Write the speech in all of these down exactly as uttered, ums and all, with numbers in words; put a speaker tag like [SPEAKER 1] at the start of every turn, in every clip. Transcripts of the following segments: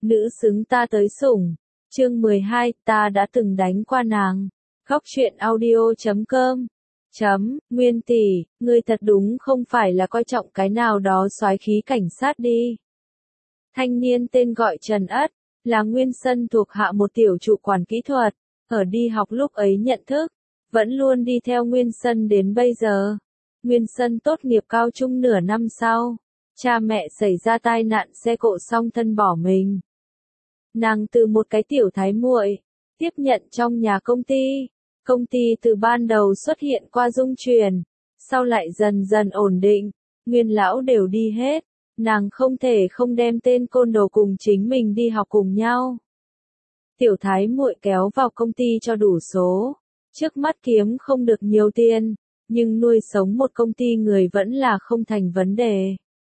[SPEAKER 1] nữ xứng ta tới sủng. Chương mười hai, ta đã từng đánh qua nàng. Góc truyện audio chấm com. Chấm, Nguyên tỷ, ngươi thật đúng không phải là coi trọng cái nào đó soái khí cảnh sát đi. Thanh niên tên gọi Trần Ất, là Nguyên Sân thuộc hạ một tiểu trụ quản kỹ thuật, ở đi học lúc ấy nhận thức, vẫn luôn đi theo Nguyên Sân đến bây giờ. Nguyên Sân tốt nghiệp cao trung nửa năm sau, cha mẹ xảy ra tai nạn xe cộ xong thân bỏ mình. Nàng từ một cái tiểu thái muội, tiếp nhận trong nhà công ty. Công ty từ ban đầu xuất hiện qua dung truyền, sau lại dần dần ổn định, Nguyên lão đều đi hết, nàng không thể không đem tên côn đồ cùng chính mình đi học cùng nhau. Tiểu thái muội kéo vào công ty cho đủ số, trước mắt kiếm không được nhiều tiền, nhưng nuôi sống một công ty người vẫn là không thành vấn đề.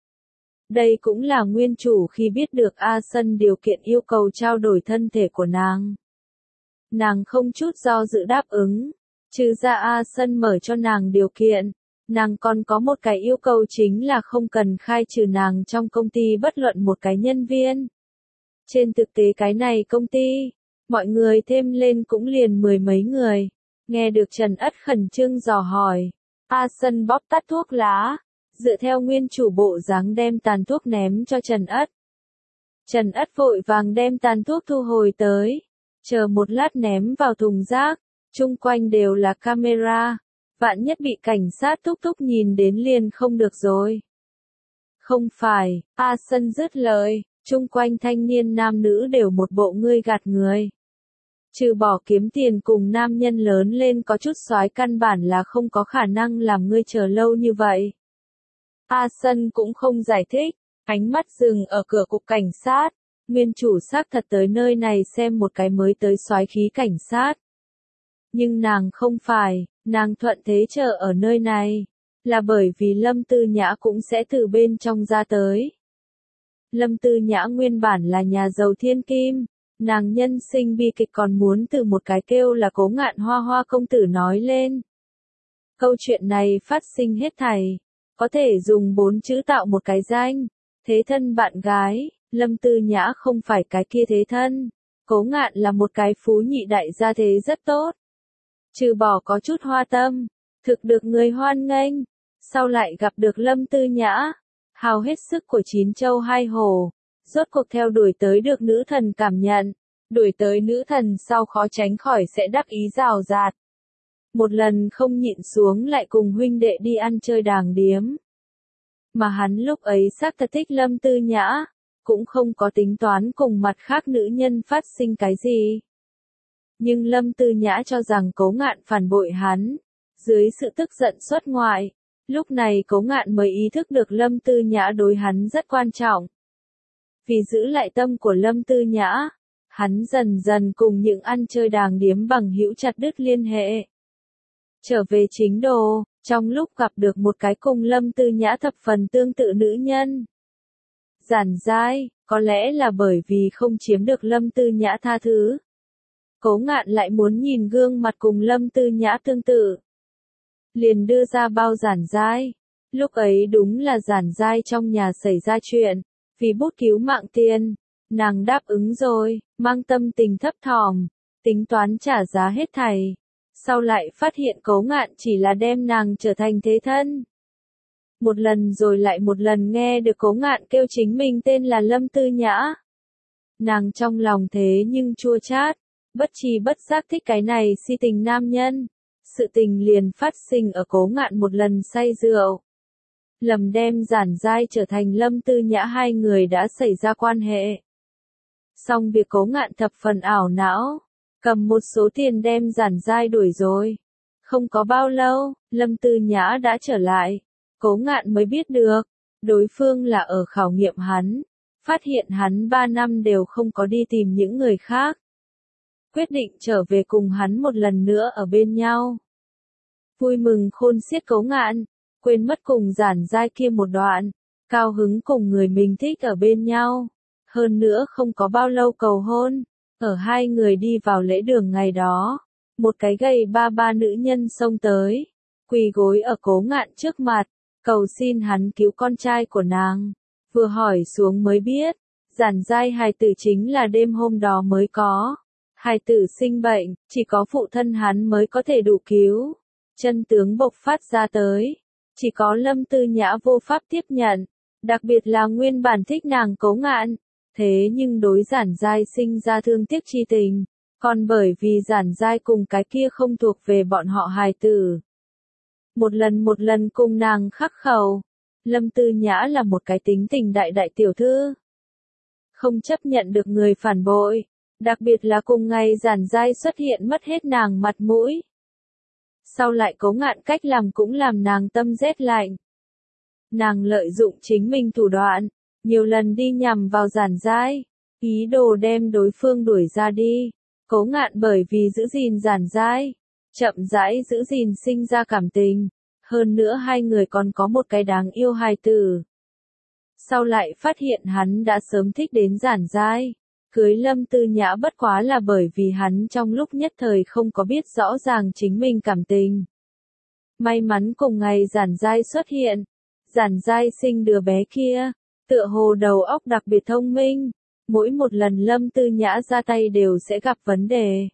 [SPEAKER 1] Đây cũng là nguyên chủ khi biết được A Sân điều kiện yêu cầu trao đổi thân thể của nàng. Nàng không chút do dự đáp ứng, trừ ra A Sân mở cho nàng điều kiện, nàng còn có một cái yêu cầu chính là không cần khai trừ nàng trong công ty bất luận một cái nhân viên. Trên thực tế cái này công ty, mọi người thêm lên cũng liền mười mấy người. Nghe được Trần Ất khẩn trương dò hỏi, A Sân bóp tắt thuốc lá, dựa theo nguyên chủ bộ dáng đem tàn thuốc ném cho Trần Ất. Trần Ất vội vàng đem tàn thuốc thu hồi tới, chờ một lát ném vào thùng rác, chung quanh đều là camera, vạn nhất bị cảnh sát thúc thúc nhìn đến liền không được rồi. Không phải, A Sân dứt lời, chung quanh thanh niên nam nữ đều một bộ ngươi gạt người. Trừ bỏ kiếm tiền cùng nam nhân lớn lên có chút soái căn bản là không có khả năng làm ngươi chờ lâu như vậy. A Sân cũng không giải thích, ánh mắt dừng ở cửa cục cảnh sát. Nguyên chủ xác thật tới nơi này xem một cái mới tới soái khí cảnh sát. Nhưng nàng không phải, nàng thuận thế chờ ở nơi này, là bởi vì Lâm Tư Nhã cũng sẽ từ bên trong ra tới. Lâm Tư Nhã nguyên bản là nhà giàu thiên kim, nàng nhân sinh bi kịch còn muốn từ một cái kêu là Cố Ngạn Hoa Hoa công tử nói lên. Câu chuyện này phát sinh hết thảy, có thể dùng bốn chữ tạo một cái danh, thế thân bạn gái. Lâm Tư Nhã không phải cái kia thế thân, Cố Ngạn là một cái phú nhị đại gia thế rất tốt. Trừ bỏ có chút hoa tâm, thực được người hoan nghênh, sau lại gặp được Lâm Tư Nhã, hào hết sức của chín châu hai hồ, rốt cuộc theo đuổi tới được nữ thần cảm nhận, đuổi tới nữ thần sau khó tránh khỏi sẽ đắc ý rào rạt. Một lần không nhịn xuống lại cùng huynh đệ đi ăn chơi đàng điếm. Mà hắn lúc ấy xác thật thích Lâm Tư Nhã, cũng không có tính toán cùng mặt khác nữ nhân phát sinh cái gì. Nhưng Lâm Tư Nhã cho rằng Cố Ngạn phản bội hắn, dưới sự tức giận xuất ngoại, lúc này Cố Ngạn mới ý thức được Lâm Tư Nhã đối hắn rất quan trọng. Vì giữ lại tâm của Lâm Tư Nhã, hắn dần dần cùng những ăn chơi đàng điếm bằng hữu chặt đứt liên hệ. Trở về chính đồ, trong lúc gặp được một cái cùng Lâm Tư Nhã thập phần tương tự nữ nhân. Giản Giai, có lẽ là bởi vì không chiếm được Lâm Tư Nhã tha thứ. Cố Ngạn lại muốn nhìn gương mặt cùng Lâm Tư Nhã tương tự. Liền đưa ra bao Giản Giai. Lúc ấy đúng là Giản Giai trong nhà xảy ra chuyện, vì bút cứu mạng tiền, nàng đáp ứng rồi, mang tâm tình thấp thỏm, tính toán trả giá hết thảy. Sau lại phát hiện Cố Ngạn chỉ là đem nàng trở thành thế thân. Một lần rồi lại một lần nghe được Cố Ngạn kêu chính mình tên là Lâm Tư Nhã. Nàng trong lòng thế nhưng chua chát, bất tri bất giác thích cái này si tình nam nhân. Sự tình liền phát sinh ở Cố Ngạn một lần say rượu. Lầm đem Giản Giai trở thành Lâm Tư Nhã, hai người đã xảy ra quan hệ. Xong việc Cố Ngạn thập phần ảo não, cầm một số tiền đem Giản Giai đuổi rồi. Không có bao lâu, Lâm Tư Nhã đã trở lại. Cố Ngạn mới biết được, đối phương là ở khảo nghiệm hắn, phát hiện hắn ba năm đều không có đi tìm những người khác. Quyết định trở về cùng hắn một lần nữa ở bên nhau. Vui mừng khôn xiết Cố Ngạn, quên mất cùng Giản Giai kia một đoạn, cao hứng cùng người mình thích ở bên nhau. Hơn nữa không có bao lâu cầu hôn, ở hai người đi vào lễ đường ngày đó, một cái gầy ba ba nữ nhân xông tới, quỳ gối ở Cố Ngạn trước mặt. Cầu xin hắn cứu con trai của nàng. Vừa hỏi xuống mới biết, Giản Giai hài tử chính là đêm hôm đó mới có. Hài tử sinh bệnh, chỉ có phụ thân hắn mới có thể đủ cứu. Chân tướng bộc phát ra tới. Chỉ có Lâm Tư Nhã vô pháp tiếp nhận. Đặc biệt là nguyên bản thích nàng Cố Ngạn. Thế nhưng đối Giản Giai sinh ra thương tiếc chi tình. Còn bởi vì Giản Giai cùng cái kia không thuộc về bọn họ hài tử. Một lần một lần cùng nàng khắc khẩu. Lâm Tư Nhã là một cái tính tình đại đại tiểu thư. Không chấp nhận được người phản bội. Đặc biệt là cùng ngày Giản Giai xuất hiện mất hết nàng mặt mũi. Sau lại Cố Ngạn cách làm cũng làm nàng tâm rét lạnh. Nàng lợi dụng chính mình thủ đoạn, nhiều lần đi nhằm vào Giản Giai, ý đồ đem đối phương đuổi ra đi. Cố Ngạn bởi vì giữ gìn Giản Giai, chậm rãi giữ gìn sinh ra cảm tình, hơn nữa hai người còn có một cái đáng yêu hài tử. Sau lại phát hiện hắn đã sớm thích đến Giản Giai, cưới Lâm Tư Nhã bất quá là bởi vì hắn trong lúc nhất thời không có biết rõ ràng chính mình cảm tình. May mắn cùng ngày Giản Giai xuất hiện, Giản Giai sinh đứa bé kia, tựa hồ đầu óc đặc biệt thông minh, mỗi một lần Lâm Tư Nhã ra tay đều sẽ gặp vấn đề.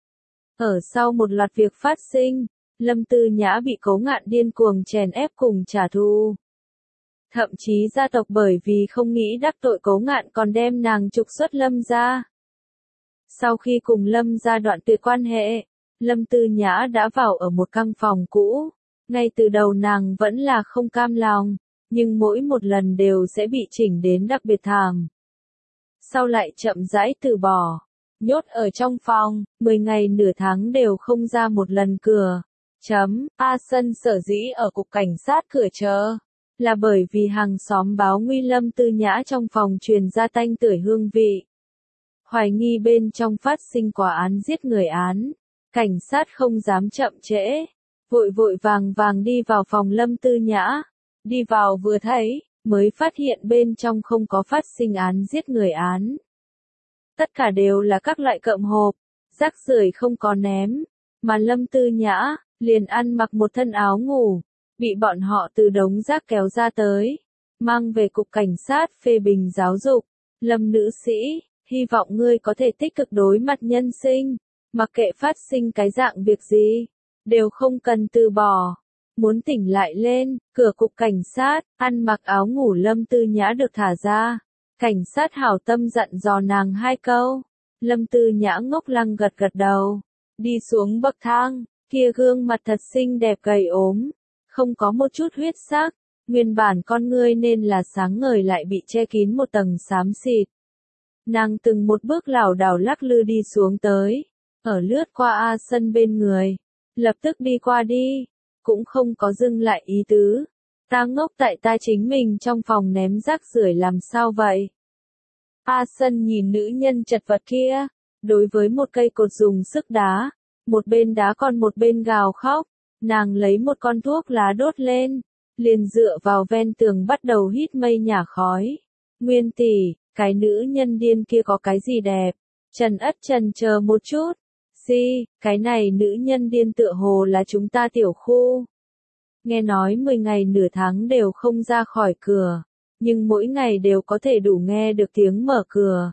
[SPEAKER 1] Ở sau một loạt việc phát sinh, Lâm Tư Nhã bị Cố Ngạn điên cuồng chèn ép cùng trả thù. Thậm chí gia tộc bởi vì không nghĩ đắc tội Cố Ngạn còn đem nàng trục xuất Lâm gia. Sau khi cùng Lâm gia đoạn tuyệt quan hệ, Lâm Tư Nhã đã vào ở một căn phòng cũ. Ngay từ đầu nàng vẫn là không cam lòng, nhưng mỗi một lần đều sẽ bị chỉnh đến đặc biệt thảm. Sau lại chậm rãi từ bỏ, nhốt ở trong phòng, mười ngày nửa tháng đều không ra một lần cửa. Chấm, A Sân sở dĩ ở cục cảnh sát cửa chờ, là bởi vì hàng xóm báo nguy Lâm Tư Nhã trong phòng truyền ra tanh tưởi hương vị. Hoài nghi bên trong phát sinh quả án giết người án, cảnh sát không dám chậm trễ, vội vội vàng vàng đi vào phòng Lâm Tư Nhã, đi vào vừa thấy, mới phát hiện bên trong không có phát sinh án giết người án. Tất cả đều là các loại cộm hộp, rác rưởi không có ném, mà Lâm Tư Nhã liền ăn mặc một thân áo ngủ, bị bọn họ từ đống rác kéo ra tới, mang về cục cảnh sát phê bình giáo dục. Lâm nữ sĩ, hy vọng ngươi có thể tích cực đối mặt nhân sinh, mặc kệ phát sinh cái dạng việc gì, đều không cần từ bỏ. Muốn tỉnh lại lên, cửa cục cảnh sát, ăn mặc áo ngủ Lâm Tư Nhã được thả ra. Cảnh sát hảo tâm dặn dò nàng hai câu. Lâm Tư Nhã ngốc lăng gật gật đầu. Đi xuống bậc thang, kia gương mặt thật xinh đẹp gầy ốm, không có một chút huyết sắc. Nguyên bản con ngươi nên là sáng ngời lại bị che kín một tầng xám xịt. Nàng từng một bước lảo đảo lắc lư đi xuống tới, ở lướt qua A Sân bên người, lập tức đi qua đi, cũng không có dừng lại ý tứ. Ta ngốc tại ta chính mình trong phòng ném rác rưởi làm sao vậy? A Sân nhìn nữ nhân chật vật kia, đối với một cây cột dùng sức đá, một bên đá còn một bên gào khóc, nàng lấy một con thuốc lá đốt lên, liền dựa vào ven tường bắt đầu hít mây nhả khói. Nguyên tỷ, cái nữ nhân điên kia có cái gì đẹp? Trần Ất Trần chờ một chút. Gì, cái này nữ nhân điên tựa hồ là chúng ta tiểu khu. Nghe nói mười ngày nửa tháng đều không ra khỏi cửa, nhưng mỗi ngày đều có thể đủ nghe được tiếng mở cửa.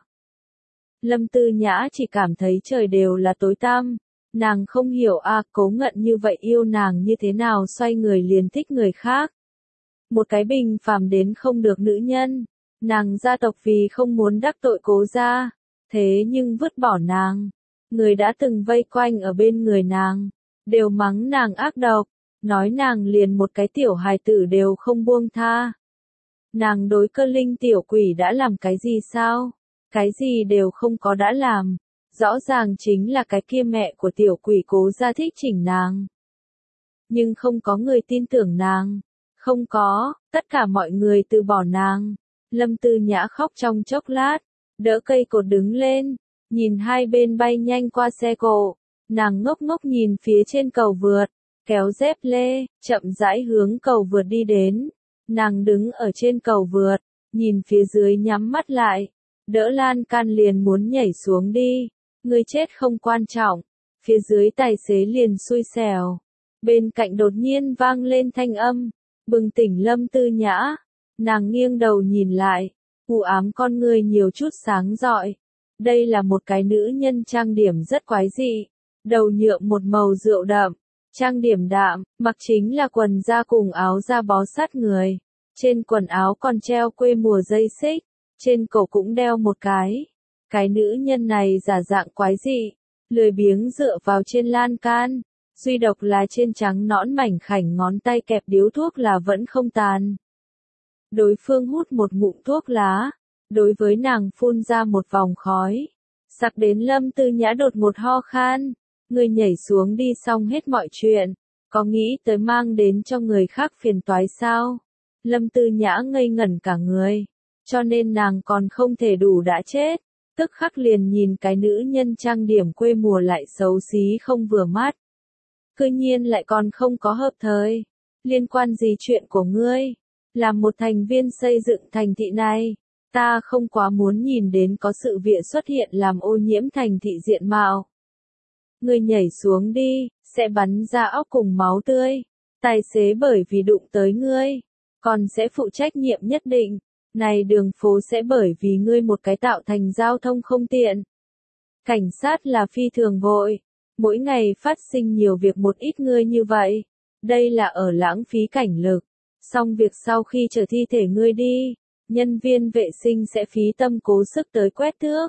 [SPEAKER 1] Lâm Tư Nhã chỉ cảm thấy trời đều là tối tăm, nàng không hiểu a à, Cố Ngạn như vậy yêu nàng như thế nào xoay người liền thích người khác. Một cái bình phàm đến không được nữ nhân, nàng gia tộc vì không muốn đắc tội Cố gia, thế nhưng vứt bỏ nàng. Người đã từng vây quanh ở bên người nàng, đều mắng nàng ác độc, nói nàng liền một cái tiểu hài tử đều không buông tha. Nàng đối Cơ Linh tiểu quỷ đã làm cái gì sao? Cái gì đều không có đã làm. Rõ ràng chính là cái kia mẹ của tiểu quỷ Cố gia thích chỉnh nàng. Nhưng không có người tin tưởng nàng. Không có, tất cả mọi người từ bỏ nàng. Lâm Tư Nhã khóc trong chốc lát, đỡ cây cột đứng lên, nhìn hai bên bay nhanh qua xe cộ. Nàng ngốc ngốc nhìn phía trên cầu vượt, kéo dép lê, chậm rãi hướng cầu vượt đi đến. Nàng đứng ở trên cầu vượt, nhìn phía dưới nhắm mắt lại, đỡ lan can liền muốn nhảy xuống đi. Người chết không quan trọng, phía dưới tài xế liền xui xẻo. Bên cạnh đột nhiên vang lên thanh âm, bừng tỉnh Lâm Tư Nhã. Nàng nghiêng đầu nhìn lại, u ám con người nhiều chút sáng rọi. Đây là một cái nữ nhân trang điểm rất quái dị, đầu nhuộm một màu rượu đậm, trang điểm đạm, mặc chính là quần da cùng áo da bó sát người. Trên quần áo còn treo quê mùa dây xích, trên cổ cũng đeo một cái. Cái nữ nhân này giả dạng quái dị, lười biếng dựa vào trên lan can, duy độc là trên trắng nõn mảnh khảnh ngón tay kẹp điếu thuốc là vẫn không tàn. Đối phương hút một ngụm thuốc lá, đối với nàng phun ra một vòng khói. Sặc đến Lâm Tư Nhã đột ngột ho khan, người nhảy xuống đi xong hết mọi chuyện, có nghĩ tới mang đến cho người khác phiền toái sao? Lâm Tư Nhã ngây ngẩn cả người, cho nên nàng còn không thể đủ đã chết, tức khắc liền nhìn cái nữ nhân trang điểm quê mùa lại xấu xí không vừa mắt. Cư nhiên lại còn không có hợp thời, liên quan gì chuyện của ngươi? Làm một thành viên xây dựng thành thị này, ta không quá muốn nhìn đến có sự việc xuất hiện làm ô nhiễm thành thị diện mạo. Ngươi nhảy xuống đi, sẽ bắn ra óc cùng máu tươi. Tài xế bởi vì đụng tới ngươi, còn sẽ phụ trách nhiệm nhất định. Này đường phố sẽ bởi vì ngươi một cái tạo thành giao thông không tiện. Cảnh sát là phi thường vội, mỗi ngày phát sinh nhiều việc một ít ngươi như vậy. Đây là ở lãng phí cảnh lực. Xong việc sau khi chở thi thể ngươi đi, nhân viên vệ sinh sẽ phí tâm cố sức tới quét tước.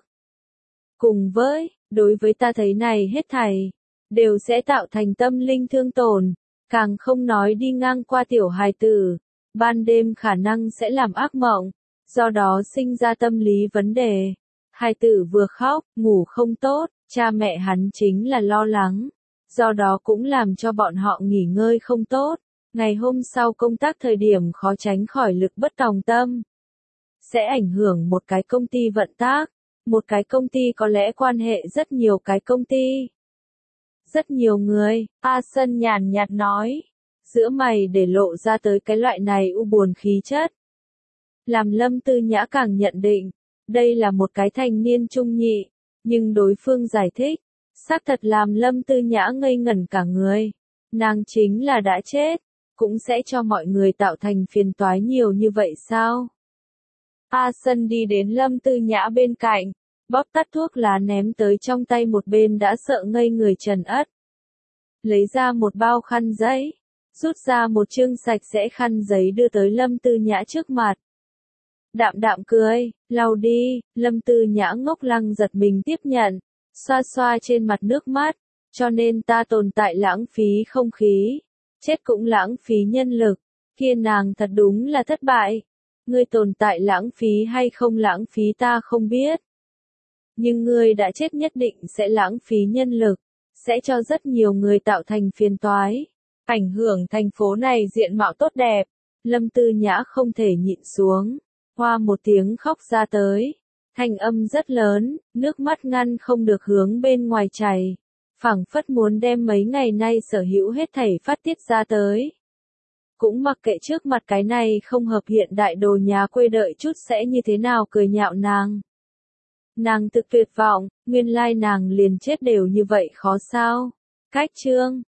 [SPEAKER 1] Cùng với, đối với ta thấy này hết thảy, đều sẽ tạo thành tâm linh thương tổn, càng không nói đi ngang qua tiểu hài tử, ban đêm khả năng sẽ làm ác mộng, do đó sinh ra tâm lý vấn đề. Hài tử vừa khóc, ngủ không tốt, cha mẹ hắn chính là lo lắng, do đó cũng làm cho bọn họ nghỉ ngơi không tốt. Ngày hôm sau công tác thời điểm khó tránh khỏi lực bất tòng tâm. Sẽ ảnh hưởng một cái công ty vận tác, một cái công ty có lẽ quan hệ rất nhiều cái công ty. Rất nhiều người, A Sân nhàn nhạt nói, giữa mày để lộ ra tới cái loại này u buồn khí chất. Làm Lâm Tư Nhã càng nhận định, đây là một cái thanh niên trung nhị, nhưng đối phương giải thích, xác thật làm Lâm Tư Nhã ngây ngẩn cả người. Nàng chính là đã chết, cũng sẽ cho mọi người tạo thành phiền toái nhiều như vậy sao? A Sân đi đến Lâm Tư Nhã bên cạnh, bóp tắt thuốc lá ném tới trong tay một bên đã sợ ngây người Trần Ất. Lấy ra một bao khăn giấy, rút ra một chương sạch sẽ khăn giấy đưa tới Lâm Tư Nhã trước mặt. Đạm đạm cười, lau đi, Lâm Tư Nhã ngốc lăng giật mình tiếp nhận, xoa xoa trên mặt nước mắt, cho nên ta tồn tại lãng phí không khí. Chết cũng lãng phí nhân lực, kia nàng thật đúng là thất bại. Ngươi tồn tại lãng phí hay không lãng phí ta không biết. Nhưng ngươi đã chết nhất định sẽ lãng phí nhân lực, sẽ cho rất nhiều người tạo thành phiền toái, ảnh hưởng thành phố này diện mạo tốt đẹp. Lâm Tư Nhã không thể nhịn xuống, hoa một tiếng khóc ra tới, thanh âm rất lớn, nước mắt ngăn không được hướng bên ngoài chảy. Phảng phất muốn đem mấy ngày nay sở hữu hết thảy phát tiết ra tới. Cũng mặc kệ trước mặt cái này không hợp hiện đại đồ nhà quê đợi chút sẽ như thế nào cười nhạo nàng. Nàng thực tuyệt vọng, nguyên lai nàng liền chết đều như vậy khó sao. Cách chương